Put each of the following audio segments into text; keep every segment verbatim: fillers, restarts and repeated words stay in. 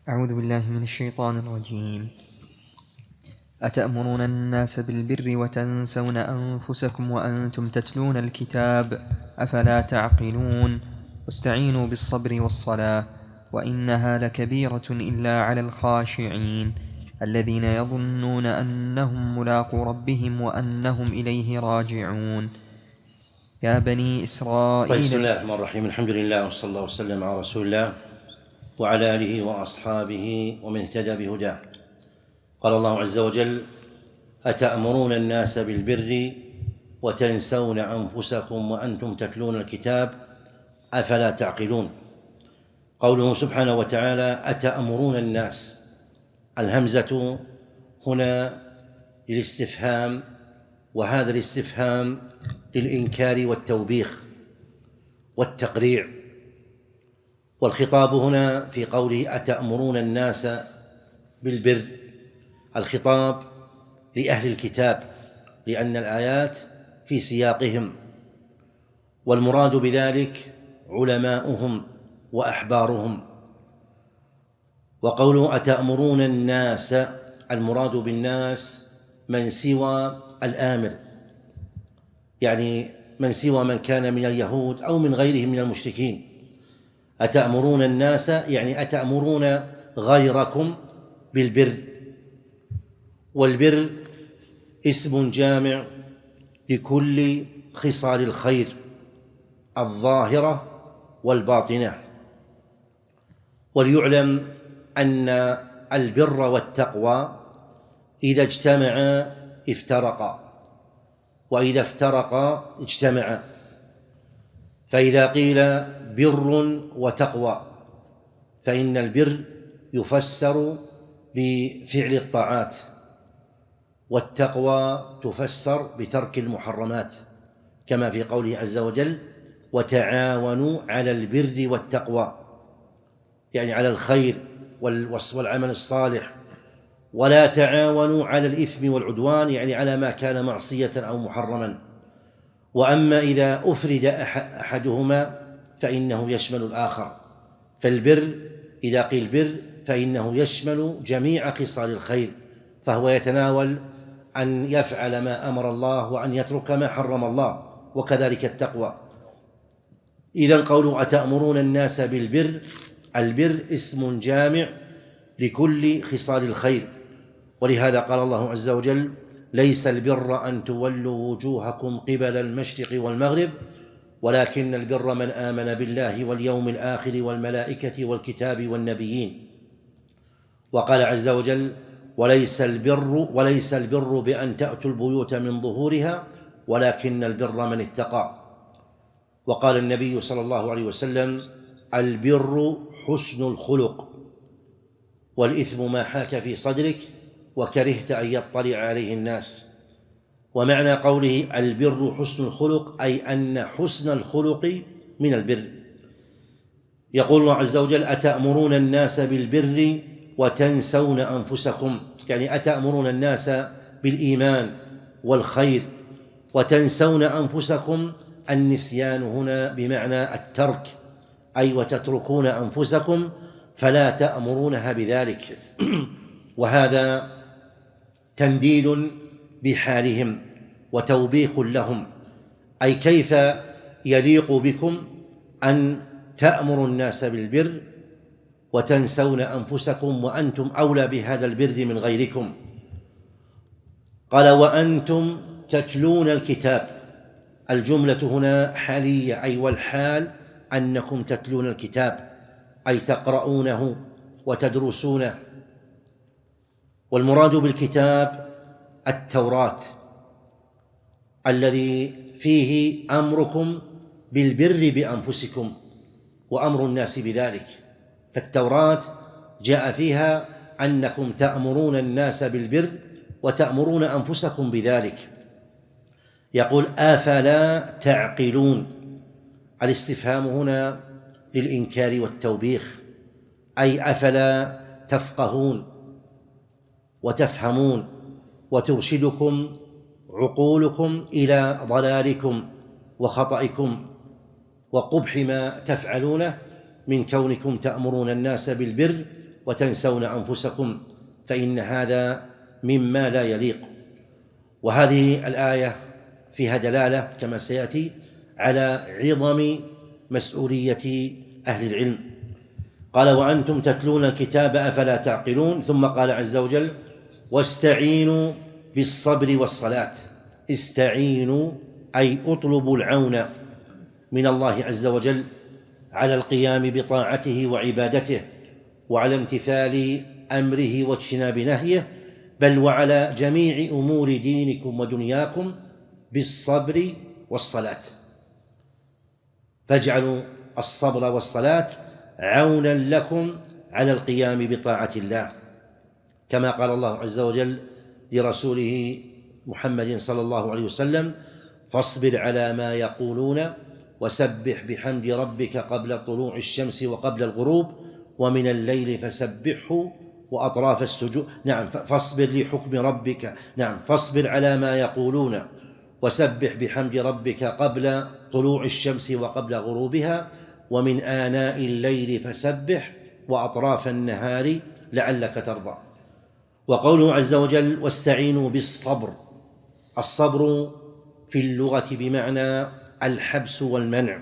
أعوذ بالله من الشيطان الرجيم. أتأمرون الناس بالبر وتنسون أنفسكم وأنتم تتلون الكتاب أفلا تعقلون واستعينوا بالصبر والصلاة وإنها لكبيرة إلا على الخاشعين الذين يظنون أنهم ملاقو ربهم وأنهم إليه راجعون. يا بني إسرائيل. طيب، بسم الله الرحمن الرحيم. الحمد لله وصلى الله وسلم على رسول الله وعلى آله وأصحابه ومن اهتدى بهداه. قال الله عز وجل: أتأمرون الناس بالبر وتنسون أنفسكم وأنتم تتلون الكتاب أفلا تعقلون. قوله سبحانه وتعالى: أتأمرون الناس، الهمزة هنا للاستفهام، وهذا الاستفهام للإنكار والتوبيخ والتقريع، والخطاب هنا في قوله أتأمرون الناس بالبر الخطاب لأهل الكتاب، لأن الآيات في سياقهم، والمراد بذلك علماؤهم وأحبارهم. وقوله أتأمرون الناس، المراد بالناس من سوى الآمر، يعني من سوى من كان من اليهود أو من غيرهم من المشركين. أتأمرون الناس يعني أتأمرون غيركم بالبر، والبر اسم جامع لكل خصال الخير الظاهرة والباطنة. وليعلم أن البر والتقوى إذا اجتمعا افترقا، وإذا افترقا اجتمعا. فإذا قيل بر وتقوى فإن البر يفسر بفعل الطاعات، والتقوى تفسر بترك المحرمات، كما في قوله عز وجل: وتعاونوا على البر والتقوى، يعني على الخير والعمل الصالح، ولا تعاونوا على الإثم والعدوان، يعني على ما كان معصية أو محرما. وأما إذا أفرد أحدهما فإنه يشمل الآخر، فالبر إذا قيل بر فإنه يشمل جميع خصال الخير، فهو يتناول أن يفعل ما أمر الله وأن يترك ما حرم الله، وكذلك التقوى. إذن قوله أتأمرون الناس بالبر، البر اسم جامع لكل خصال الخير، ولهذا قال الله عز وجل: ليس البر أن تولوا وجوهكم قبل المشرق والمغرب ولكن البر من آمن بالله واليوم الآخر والملائكة والكتاب والنبيين. وقال عز وجل: وليس البر وليس البر بأن تأتوا البيوت من ظهورها ولكن البر من اتقى. وقال النبي صلى الله عليه وسلم: البر حسن الخلق، والإثم ما حاك في صدرك وكرهت أن يطلع عليه الناس. ومعنى قوله البر حسن الخلق أي أن حسن الخلق من البر. يقول الله عز وجل: أتأمرون الناس بالبر وتنسون أنفسكم، يعني أتأمرون الناس بالإيمان والخير وتنسون أنفسكم. النسيان هنا بمعنى الترك، أي وتتركون أنفسكم فلا تأمرونها بذلك. وهذا تنديد بحالهم وتوبيخ لهم، أي كيف يليق بكم أن تأمروا الناس بالبر وتنسون أنفسكم وأنتم أولى بهذا البر من غيركم. قال: وأنتم تتلون الكتاب، الجملة هنا حالية، أي والحال أنكم تتلون الكتاب، أي تقرؤونه وتدرسونه. والمراد بالكتاب التوراة الذي فيه أمركم بالبر بأنفسكم وأمر الناس بذلك، فالتوراة جاء فيها أنكم تأمرون الناس بالبر وتأمرون أنفسكم بذلك. يقول: أفلا تعقلون، الاستفهام هنا للإنكار والتوبيخ، أي أفلا تفقهون وتفهمون وترشدكم عقولكم إلى ضلالكم وخطئكم وقبح ما تفعلونه من كونكم تأمرون الناس بالبر وتنسون أنفسكم فإن هذا مما لا يليق. وهذه الآية فيها دلالة كما سيأتي على عظم مسؤولية أهل العلم. قال وأنتم تتلون الكتاب أفلا تعقلون، ثم قال عز وجل واستعينوا بالصبر والصلاة. استعينوا أي اطلبوا العون من الله عز وجل على القيام بطاعته وعبادته وعلى امتثال أمره واجتناب نهيه، بل وعلى جميع أمور دينكم ودنياكم بالصبر والصلاة. فاجعلوا الصبر والصلاة عونا لكم على القيام بطاعة الله، كما قال الله عز وجل لرسوله محمد صلى الله عليه وسلم فاصبر على ما يقولون وسبح بحمد ربك قبل طلوع الشمس وقبل الغروب ومن الليل فسبحه وأطراف السجود. نعم فاصبر لحكم ربك، نعم فاصبر على ما يقولون وسبح بحمد ربك قبل طلوع الشمس وقبل غروبها ومن آناء الليل فسبح وأطراف النهار لعلك ترضى. وقوله عز وجل واستعينوا بالصبر. الصبر في اللغة بمعنى الحبس والمنع،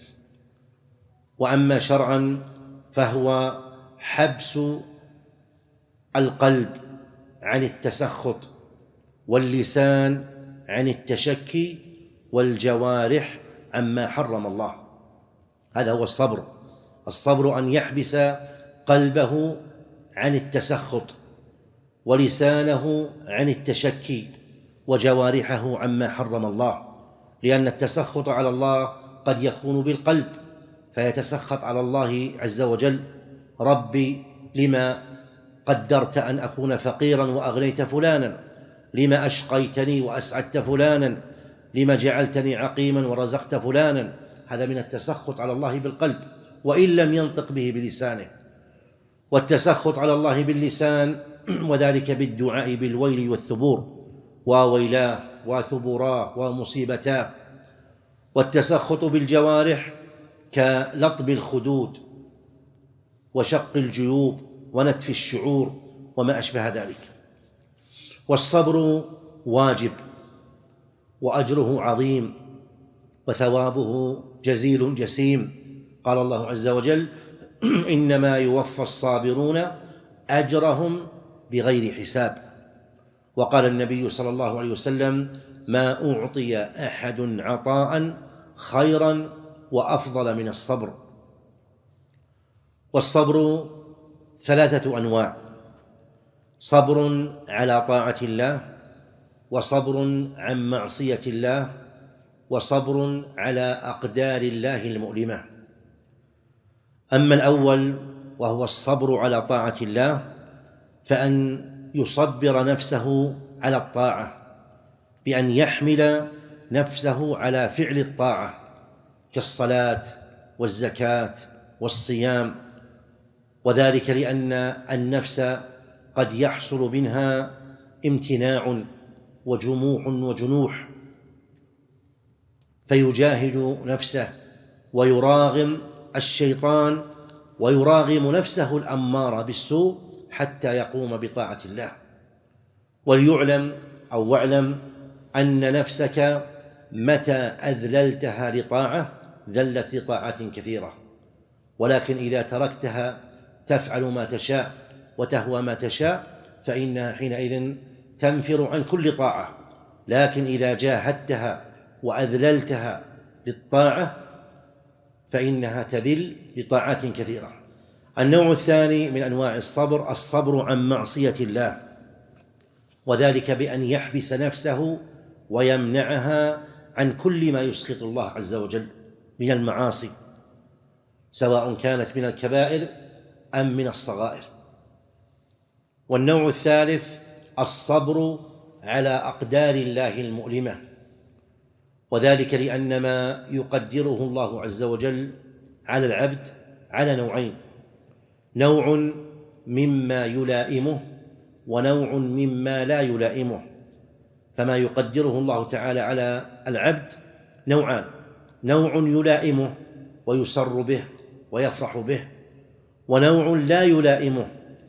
وأما شرعا فهو حبس القلب عن التسخط واللسان عن التشكي والجوارح عما حرم الله. هذا هو الصبر. الصبر أن يحبس قلبه عن التسخط ولسانه عن التشكي وجوارحه عما حرم الله، لأن التسخط على الله قد يكون بالقلب، فيتسخط على الله عز وجل ربي لما قدرت أن أكون فقيرا وأغنيت فلانا، لما أشقيتني وأسعدت فلانا، لما جعلتني عقيما ورزقت فلانا. هذا من التسخط على الله بالقلب وإن لم ينطق به بلسانه. والتسخط على الله باللسان وذلك بالدعاء بالويل والثبور وويلاه وثبوراه ومصيبتاه. والتسخط بالجوارح كلطم الخدود وشق الجيوب ونتف الشعور وما أشبه ذلك. والصبر واجب وأجره عظيم وثوابه جزيل جسيم. قال الله عز وجل إنما يوفى الصابرون أجرهم بغير حساب. وقال النبي صلى الله عليه وسلم ما أعطي أحد عطاء خيرا وأفضل من الصبر. والصبر ثلاثة أنواع: صبر على طاعة الله، وصبر عن معصية الله، وصبر على أقدار الله المؤلمة. أما الأول وهو الصبر على طاعة الله فأن يصبر نفسه على الطاعة بأن يحمل نفسه على فعل الطاعة كالصلاة والزكاة والصيام، وذلك لأن النفس قد يحصل منها امتناع وجموح وجنوح، فيجاهد نفسه ويراغم الشيطان ويراغم نفسه الأمارة بالسوء حتى يقوم بطاعة الله. وليعلم أو واعلم أن نفسك متى أذللتها لطاعة ذلت لطاعات كثيرة، ولكن إذا تركتها تفعل ما تشاء وتهوى ما تشاء فإنها حينئذ تنفر عن كل طاعة. لكن إذا جاهدتها وأذللتها للطاعة فإنها تذل لطاعات كثيرة. النوع الثاني من أنواع الصبر الصبر عن معصية الله، وذلك بأن يحبس نفسه ويمنعها عن كل ما يسخط الله عز وجل من المعاصي، سواء كانت من الكبائر أم من الصغائر. والنوع الثالث الصبر على أقدار الله المؤلمة، وذلك لأن ما يقدره الله عز وجل على العبد على نوعين: نوع مما يلائمه ونوع مما لا يلائمه. فما يقدره الله تعالى على العبد نوعان: نوع يلائمه ويسر به ويفرح به، ونوع لا يلائمه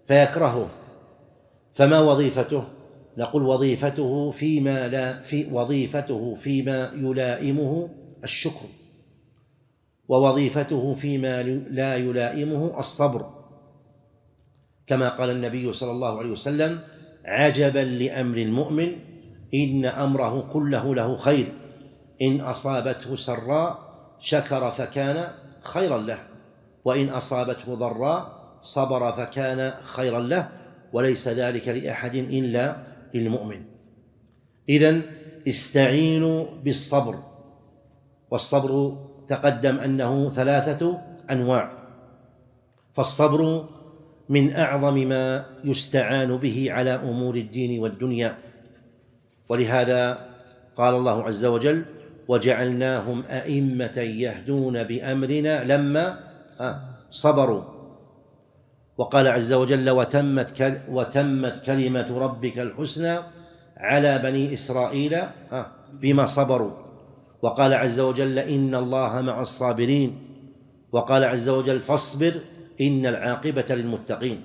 فيكرهه، فما وظيفته؟ نقول وظيفته فيما لا في وظيفته فيما يلائمه الشكر، ووظيفته فيما لا يلائمه الصبر، كما قال النبي صلى الله عليه وسلم: عجبا لأمر المؤمن إن أمره كله له خير، إن أصابته سراء شكر فكان خيرا له، وإن أصابته ضراء صبر فكان خيرا له، وليس ذلك لأحد إلا للمؤمن. إذن استعينوا بالصبر، والصبر تقدم أنه ثلاثة أنواع، فالصبر من أعظم ما يستعان به على أمور الدين والدنيا، ولهذا قال الله عز وجل: وجعلناهم أئمة يهدون بأمرنا لما صبروا. وقال عز وجل: وتمت, وتمت كلمة ربك الحسنى على بني إسرائيل بما صبروا. وقال عز وجل: إن الله مع الصابرين. وقال عز وجل: فاصبر إن العاقبة للمتقين.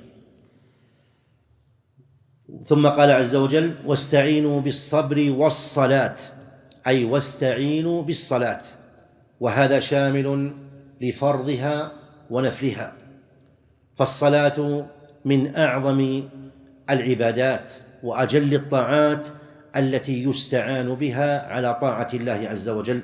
ثم قال عز وجل: واستعينوا بالصبر والصلاة، أي واستعينوا بالصلاة، وهذا شامل لفرضها ونفلها، فالصلاة من أعظم العبادات وأجل الطاعات التي يستعان بها على طاعة الله عز وجل،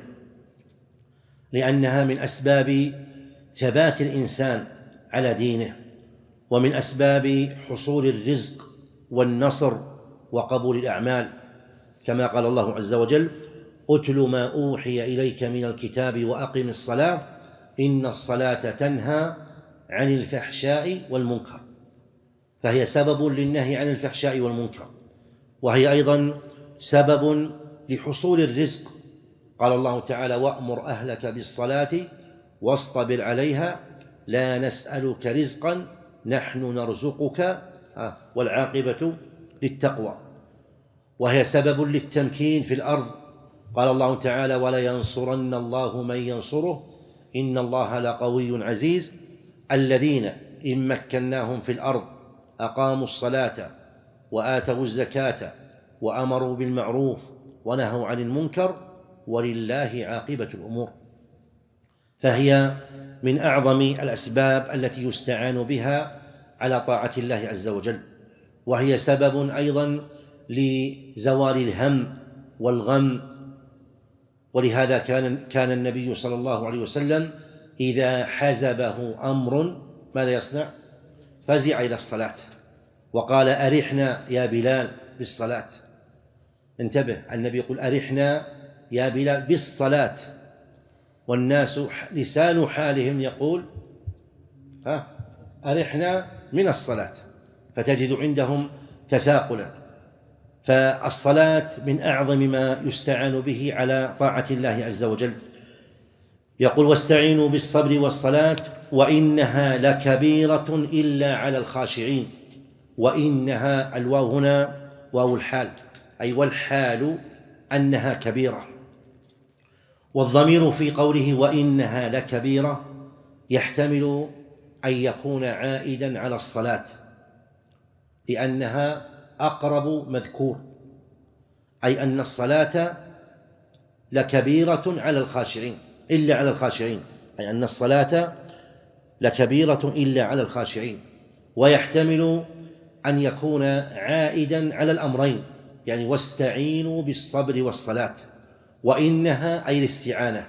لأنها من أسباب ثبات الإنسان على دينه، ومن أسباب حصول الرزق والنصر وقبول الأعمال، كما قال الله عز وجل: أتل ما أوحي إليك من الكتاب وأقم الصلاة إن الصلاة تنهى عن الفحشاء والمنكر. فهي سبب للنهي عن الفحشاء والمنكر، وهي أيضا سبب لحصول الرزق. قال الله تعالى: وأمر أهلك بالصلاة واصطبر عليها لا نسألك رزقا نحن نرزقك والعاقبة للتقوى. وهي سبب للتمكين في الأرض. قال الله تعالى: ولينصرن الله من ينصره إن الله لقوي عزيز الذين إن مكناهم في الأرض أقاموا الصلاة وآتوا الزكاة وأمروا بالمعروف ونهوا عن المنكر ولله عاقبة الأمور. فهي من أعظم الأسباب التي يستعان بها على طاعة الله عز وجل، وهي سبب أيضا لزوال الهم والغم. ولهذا كان كان النبي صلى الله عليه وسلم إذا حزبه أمر ماذا يصنع؟ فزع إلى الصلاة وقال: أرحنا يا بلال بالصلاة. انتبه، النبي يقول: أرحنا يا بلال بالصلاة، والناس لسان حالهم يقول: ها أرحنا من الصلاة، فتجد عندهم تثاقلا. فالصلاة من أعظم ما يستعان به على طاعة الله عز وجل. يقول: واستعينوا بالصبر والصلاة وإنها لكبيرة إلا على الخاشعين. وإنها الواو هنا واو الحال، أي والحال أنها كبيرة. والضمير في قوله وإنها لكبيرة يحتمل أن يكون عائدا على الصلاة، لأنها أقرب مذكور، أي أن الصلاة لكبيرة على الخاشعين إلا على الخاشعين، أي أن الصلاة لكبيرة إلا على الخاشعين. ويحتمل أن يكون عائدا على الأمرين، يعني واستعينوا بالصبر والصلاة، وإنها أي الاستعانة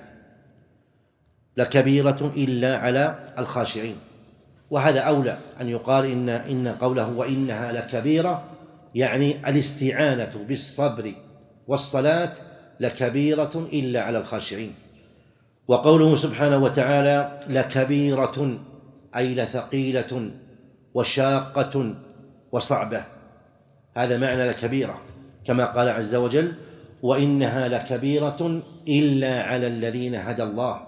لكبيرة إلا على الخاشعين. وهذا أولى أن يقال إن إن قوله وإنها لكبيرة يعني الاستعانة بالصبر والصلاة لكبيرة إلا على الخاشعين. وقوله سبحانه وتعالى لكبيرة أي لثقيلة وشاقة وصعبة، هذا معنى لكبيرة، كما قال عز وجل وإنها لكبيرة إلا على الذين هدى الله.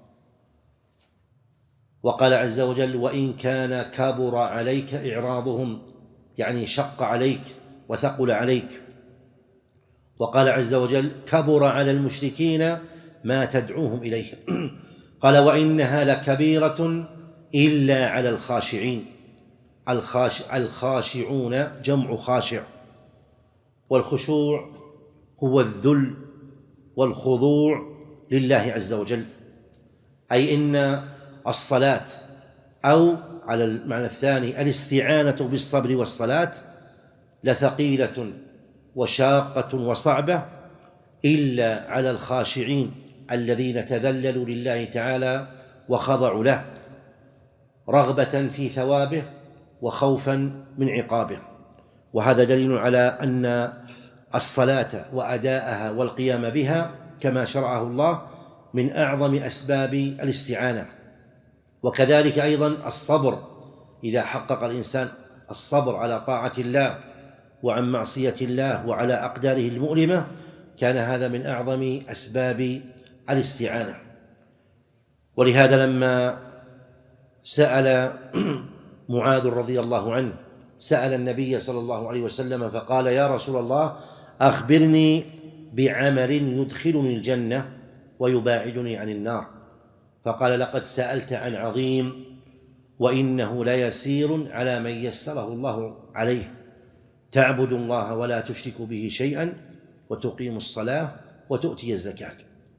وقال عز وجل وإن كان كبر عليك إعراضهم، يعني شق عليك وثقل عليك. وقال عز وجل كبر على المشركين ما تدعوهم إليه. قال وإنها لكبيرة إلا على الخاشعين. الخاشع الخاشعون جمع خاشع، والخشوع هو الذل والخضوع لله عز وجل، أي إن الصلاة أو على المعنى الثاني الاستعانة بالصبر والصلاة لثقيلة وشاقة وصعبة إلا على الخاشعين الذين تذللوا لله تعالى وخضعوا له رغبة في ثوابه وخوفا من عقابه. وهذا دليل على أن الصلاة وأداءها والقيام بها كما شرعه الله من أعظم أسباب الاستعانة. وكذلك أيضا الصبر، إذا حقق الإنسان الصبر على طاعة الله وعن معصية الله وعلى أقداره المؤلمة كان هذا من أعظم أسباب الاستعانة. ولهذا لما سأل معاذ رضي الله عنه سأل النبي صلى الله عليه وسلم فقال: يا رسول الله أخبرني بعمل يدخلني الجنة ويباعدني عن النار. فقال: لقد سألت عن عظيم وإنه ليسير على من يسره الله عليه، تعبد الله ولا تشرك به شيئا وتقيم الصلاة وتؤتي الزكاة.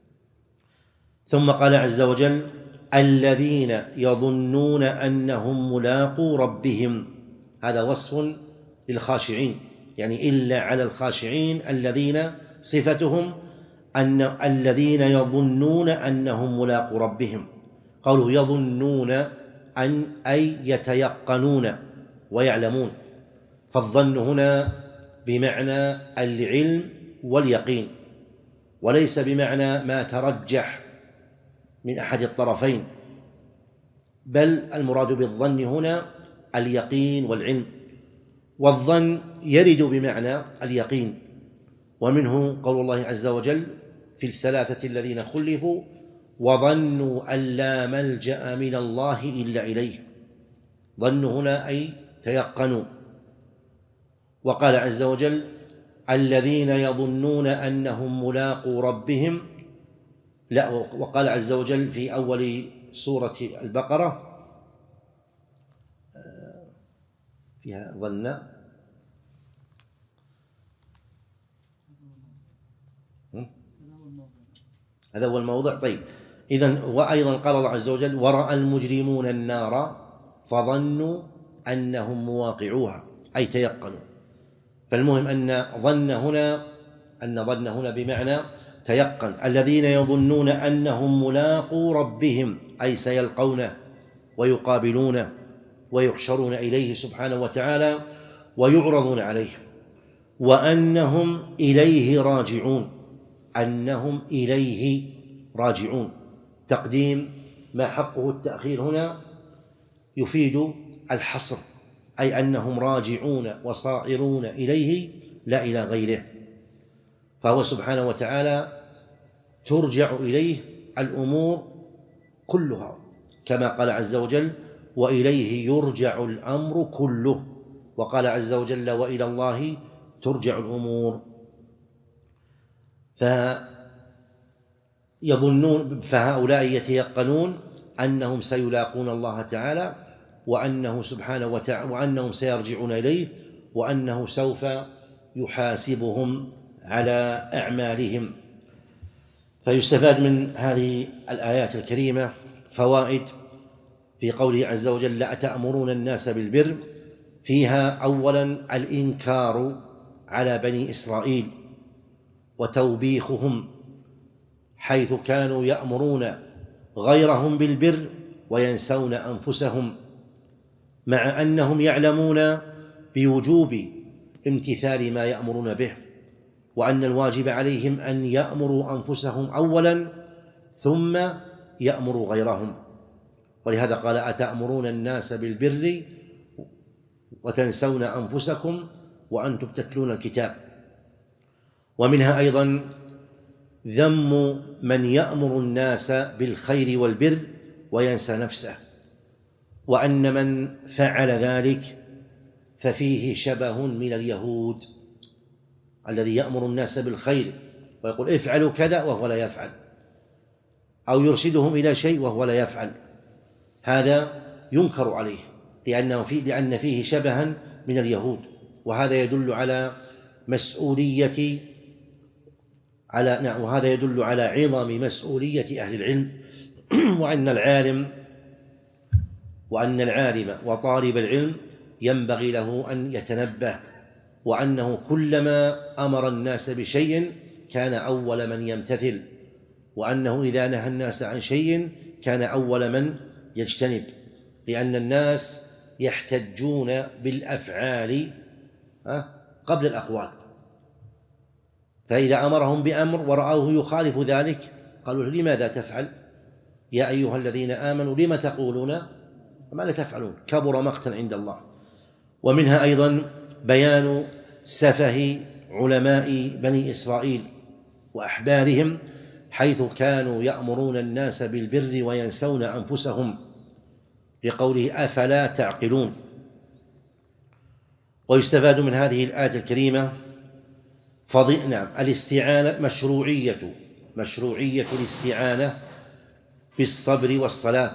ثم قال عز وجل: الذين يظنون أنهم ملاقو ربهم. هذا وصف للخاشعين، يعني إلا على الخاشعين الذين صفتهم أن الذين يظنون أنهم ملاقو ربهم. قوله يظنون أن أي يتيقنون ويعلمون، فالظن هنا بمعنى العلم واليقين، وليس بمعنى ما ترجح من أحد الطرفين، بل المراد بالظن هنا اليقين والعلم. والظن يرد بمعنى اليقين، ومنه قول الله عز وجل في الثلاثة الذين خلفوا: وظنوا أن لا ملجأ من الله إلا إليه. ظنوا هنا أي تيقنوا. وقال عز وجل: الذين يظنون أنهم ملاقو ربهم. لا، وقال عز وجل في أول سورة البقرة فيها ظن، هذا هو الموضع. طيب، إذن وأيضا قال الله عز وجل: ورأى المجرمون النار فظنوا أنهم مواقعوها، أي تيقنوا. فالمهم أن ظن هنا أن ظن هنا بمعنى تيقن. الذين يظنون أنهم ملاقو ربهم، أي سيلقونه ويقابلونه ويحشرون إليه سبحانه وتعالى ويعرضون عليه، وأنهم إليه راجعون. أنهم إليه راجعون، تقديم ما حقه التأخير هنا يفيد الحصر، أي أنهم راجعون وصائرون إليه لا إلى غيره. فهو سبحانه وتعالى ترجع إليه الأمور كلها، كما قال عز وجل: وإليه يرجع الأمر كله. وقال عز وجل: وإلى الله ترجع الأمور. فيظنون فهؤلاء يتيقنون أنهم سيلاقون الله تعالى، وأنه سبحانه وتعالى وأنهم سيرجعون إليه، وأنه سوف يحاسبهم على أعمالهم. فيستفاد من هذه الآيات الكريمة فوائد في قوله عز وجل: أتأمرون الناس بالبر. فيها أولا الإنكار على بني إسرائيل وتوبيخهم، حيث كانوا يأمرون غيرهم بالبر وينسون أنفسهم، مع أنهم يعلمون بوجوب امتثال ما يأمرون به، وأن الواجب عليهم أن يأمروا أنفسهم أولا ثم يأمروا غيرهم. ولهذا قال: أتأمرون الناس بالبر وتنسون أنفسكم وأنتم تتلون الكتاب. ومنها أيضا ذم من يأمر الناس بالخير والبر وينسى نفسه، وأن من فعل ذلك ففيه شبه من اليهود الذي يأمر الناس بالخير ويقول افعلوا كذا وهو لا يفعل، أو يرشدهم إلى شيء وهو لا يفعل. هذا ينكر عليه، لأنه في لأن فيه شبها من اليهود، وهذا يدل على مسؤولية على نعم وهذا يدل على عظم مسؤولية أهل العلم وأن العالم وأن العالم وطالب العلم ينبغي له أن يتنبه، وأنه كلما أمر الناس بشيء كان أول من يمتثل، وأنه إذا نهى الناس عن شيء كان أول من يجتنب، لأن الناس يحتجون بالأفعال قبل الأقوال، فإذا أمرهم بأمر ورأوه يخالف ذلك قالوا لماذا تفعل يا أيها الذين آمنوا لم تقولون ما لا تفعلون، كبر مقتا عند الله. ومنها أيضا بيان سفه علماء بني إسرائيل وأحبارهم، حيث كانوا يأمرون الناس بالبر وينسون أنفسهم، لقوله أفلا تعقلون. ويستفاد من هذه الآية الكريمة فضيلة نعم الاستعانة مشروعية مشروعية الاستعانة بالصبر والصلاة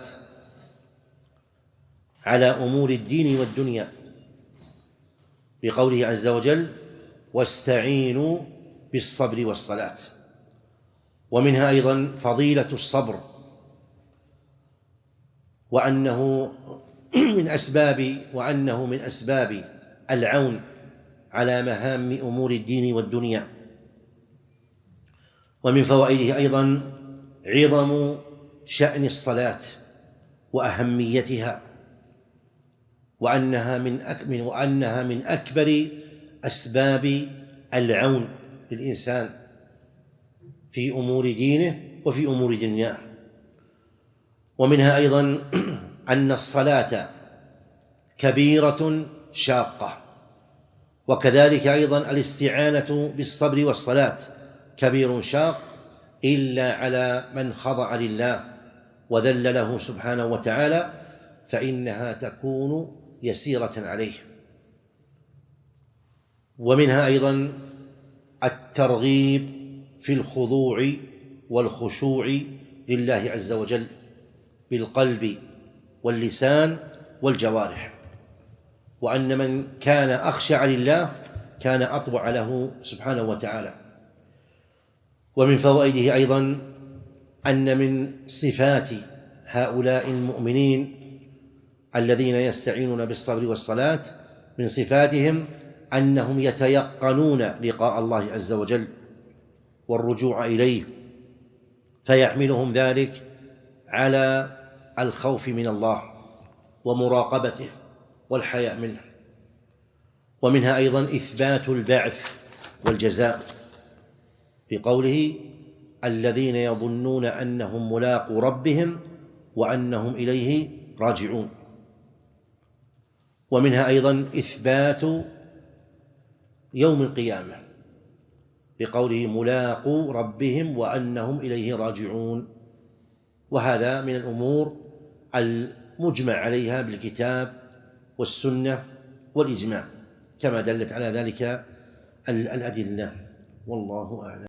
على أمور الدين والدنيا، بقوله عز وجل واستعينوا بالصبر والصلاة. ومنها أيضا فضيلة الصبر، وأنه من أسباب وأنه من أسباب العون على مهام أمور الدين والدنيا. ومن فوائده أيضا عظم شأن الصلاة وأهميتها، وأنها من أكمل وأنها من أكبر أسباب العون للإنسان في أمور دينه وفي أمور دنياه. ومنها أيضا أن الصلاة كبيرة شاقة، وكذلك أيضا الاستعانة بالصبر والصلاة كبير شاق، إلا على من خضع لله وذل له سبحانه وتعالى فإنها تكون يسيرة عليه. ومنها أيضا الترغيب في الخضوع والخشوع لله عز وجل بالقلب واللسان والجوارح، وأن من كان أخشع لله كان أطوع له سبحانه وتعالى. ومن فوائده أيضا أن من صفات هؤلاء المؤمنين الذين يستعينون بالصبر والصلاة من صفاتهم أنهم يتيقنون لقاء الله عز وجل والرجوع إليه، فيحملهم ذلك على الخوف من الله ومراقبته والحياء منه. ومنها أيضا إثبات البعث والجزاء، بقوله الذين يظنون أنهم ملاقو ربهم وأنهم إليه راجعون. ومنها أيضا إثبات يوم القيامة، بقوله ملاقو ربهم وأنهم إليه راجعون، وهذا من الأمور المجمع عليها بالكتاب والسنة والإجماع كما دلت على ذلك الأدلة، والله أعلم.